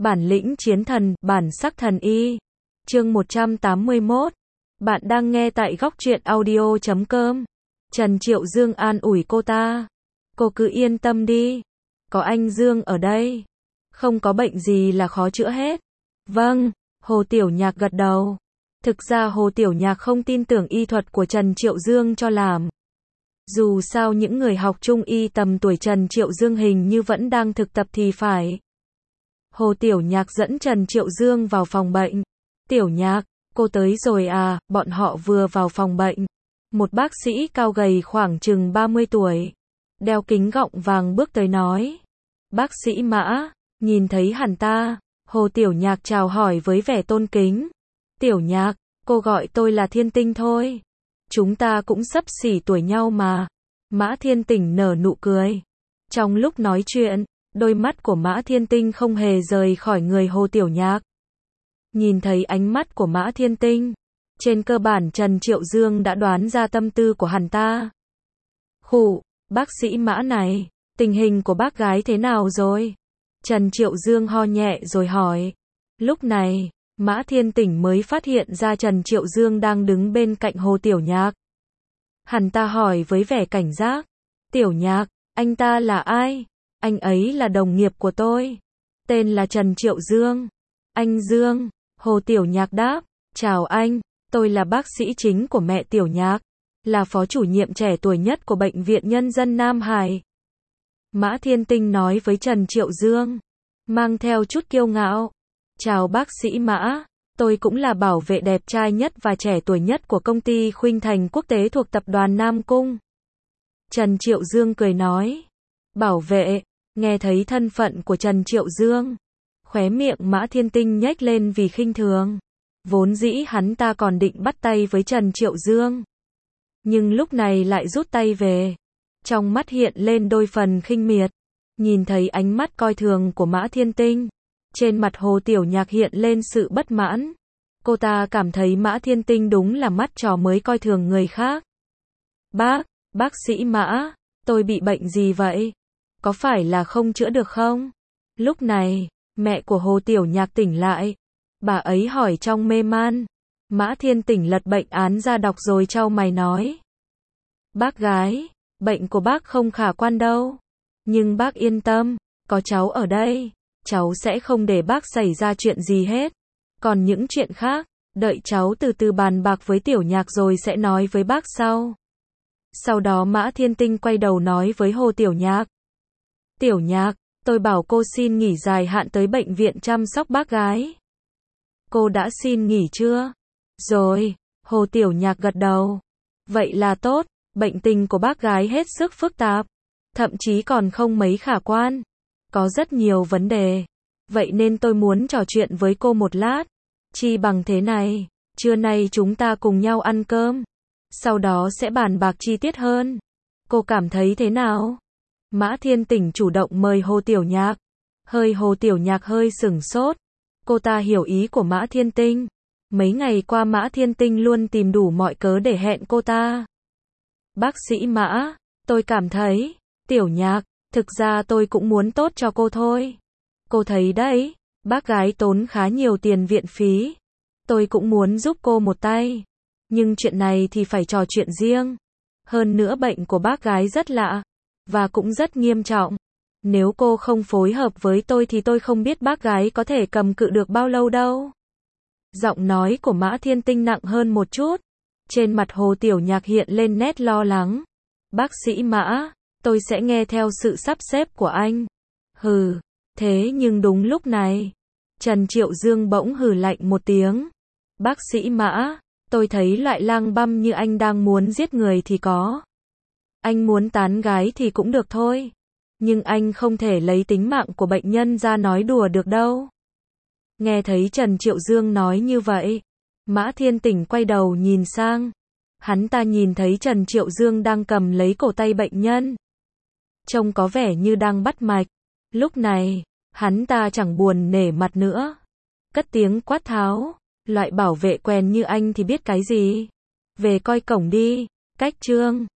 Bản lĩnh chiến thần, bản sắc thần y. Chương 181. Bạn đang nghe tại góc truyện audio.com. Trần Triệu Dương an ủi cô ta. Cô cứ yên tâm đi. Có anh Dương ở đây. Không có bệnh gì là khó chữa hết. Vâng, Hồ Tiểu Nhạc gật đầu. Thực ra Hồ Tiểu Nhạc không tin tưởng y thuật của Trần Triệu Dương cho làm. Dù sao những người học trung y tầm tuổi Trần Triệu Dương hình như vẫn đang thực tập thì phải. Hồ Tiểu Nhạc dẫn Trần Triệu Dương vào phòng bệnh. Tiểu Nhạc, cô tới rồi à? Bọn họ vừa vào phòng bệnh. Một bác sĩ cao gầy khoảng chừng 30 tuổi, đeo kính gọng vàng bước tới nói. Bác sĩ Mã, nhìn thấy hắn ta, Hồ Tiểu Nhạc chào hỏi với vẻ tôn kính. Tiểu Nhạc, cô gọi tôi là Thiên Tinh thôi. Chúng ta cũng xấp xỉ tuổi nhau mà. Mã Thiên Tinh nở nụ cười. Trong lúc nói chuyện, đôi mắt của Mã Thiên Tinh không hề rời khỏi người Hồ Tiểu Nhạc. Nhìn thấy ánh mắt của Mã Thiên Tinh, trên cơ bản Trần Triệu Dương đã đoán ra tâm tư của hắn ta. Khụ, bác sĩ Mã này, tình hình của bác gái thế nào rồi? Trần Triệu Dương ho nhẹ rồi hỏi. Lúc này, Mã Thiên Tinh mới phát hiện ra Trần Triệu Dương đang đứng bên cạnh Hồ Tiểu Nhạc. Hắn ta hỏi với vẻ cảnh giác. Tiểu Nhạc, anh ta là ai? Anh ấy là đồng nghiệp của tôi. Tên là Trần Triệu Dương. Anh Dương, Hồ Tiểu Nhạc đáp. Chào anh, tôi là bác sĩ chính của mẹ Tiểu Nhạc, là phó chủ nhiệm trẻ tuổi nhất của Bệnh viện Nhân dân Nam Hải. Mã Thiên Tinh nói với Trần Triệu Dương, mang theo chút kiêu ngạo. Chào bác sĩ Mã, tôi cũng là bảo vệ đẹp trai nhất và trẻ tuổi nhất của công ty Khuynh Thành Quốc tế thuộc tập đoàn Nam Cung. Trần Triệu Dương cười nói. Bảo vệ, nghe thấy thân phận của Trần Triệu Dương, khóe miệng Mã Thiên Tinh nhếch lên vì khinh thường. Vốn dĩ hắn ta còn định bắt tay với Trần Triệu Dương, nhưng lúc này lại rút tay về. Trong mắt hiện lên đôi phần khinh miệt. Nhìn thấy ánh mắt coi thường của Mã Thiên Tinh, trên mặt Hồ Tiểu Nhạc hiện lên sự bất mãn. Cô ta cảm thấy Mã Thiên Tinh đúng là mắt trò mới coi thường người khác. Bác sĩ Mã, tôi bị bệnh gì vậy? Có phải là không chữa được không? Lúc này, mẹ của Hồ Tiểu Nhạc tỉnh lại. Bà ấy hỏi trong mê man. Mã Thiên Tinh lật bệnh án ra đọc rồi chau mày nói. Bác gái, bệnh của bác không khả quan đâu. Nhưng bác yên tâm, có cháu ở đây, cháu sẽ không để bác xảy ra chuyện gì hết. Còn những chuyện khác, đợi cháu từ từ bàn bạc với Tiểu Nhạc rồi sẽ nói với bác sau. Sau đó Mã Thiên Tinh quay đầu nói với Hồ Tiểu Nhạc. Tiểu Nhạc, tôi bảo cô xin nghỉ dài hạn tới bệnh viện chăm sóc bác gái. Cô đã xin nghỉ chưa? Rồi, Hồ Tiểu Nhạc gật đầu. Vậy là tốt, bệnh tình của bác gái hết sức phức tạp, thậm chí còn không mấy khả quan. Có rất nhiều vấn đề. Vậy nên tôi muốn trò chuyện với cô một lát. Chi bằng thế này, trưa nay chúng ta cùng nhau ăn cơm. Sau đó sẽ bàn bạc chi tiết hơn. Cô cảm thấy thế nào? Mã Thiên Tinh chủ động mời Hồ Tiểu Nhạc. Hồ Tiểu Nhạc hơi sửng sốt. Cô ta hiểu ý của Mã Thiên Tinh. Mấy ngày qua Mã Thiên Tinh luôn tìm đủ mọi cớ để hẹn cô ta. Bác sĩ Mã, tôi cảm thấy, Tiểu Nhạc, thực ra tôi cũng muốn tốt cho cô thôi. Cô thấy đấy, bác gái tốn khá nhiều tiền viện phí. Tôi cũng muốn giúp cô một tay. Nhưng chuyện này thì phải trò chuyện riêng. Hơn nữa bệnh của bác gái rất lạ, và cũng rất nghiêm trọng. Nếu cô không phối hợp với tôi thì tôi không biết bác gái có thể cầm cự được bao lâu đâu. Giọng nói của Mã Thiên Tinh nặng hơn một chút. Trên mặt Hồ Tiểu Nhạc hiện lên nét lo lắng. Bác sĩ Mã, tôi sẽ nghe theo sự sắp xếp của anh. Hừ, thế nhưng đúng lúc này, Trần Triệu Dương bỗng hừ lạnh một tiếng. Bác sĩ Mã, tôi thấy loại lang băm như anh đang muốn giết người thì có. Anh muốn tán gái thì cũng được thôi. Nhưng anh không thể lấy tính mạng của bệnh nhân ra nói đùa được đâu. Nghe thấy Trần Triệu Dương nói như vậy, Mã Thiên Tinh quay đầu nhìn sang. Hắn ta nhìn thấy Trần Triệu Dương đang cầm lấy cổ tay bệnh nhân. Trông có vẻ như đang bắt mạch. Lúc này, hắn ta chẳng buồn nể mặt nữa. Cất tiếng quát tháo. Loại bảo vệ quèn như anh thì biết cái gì? Về coi cổng đi. Cách trương.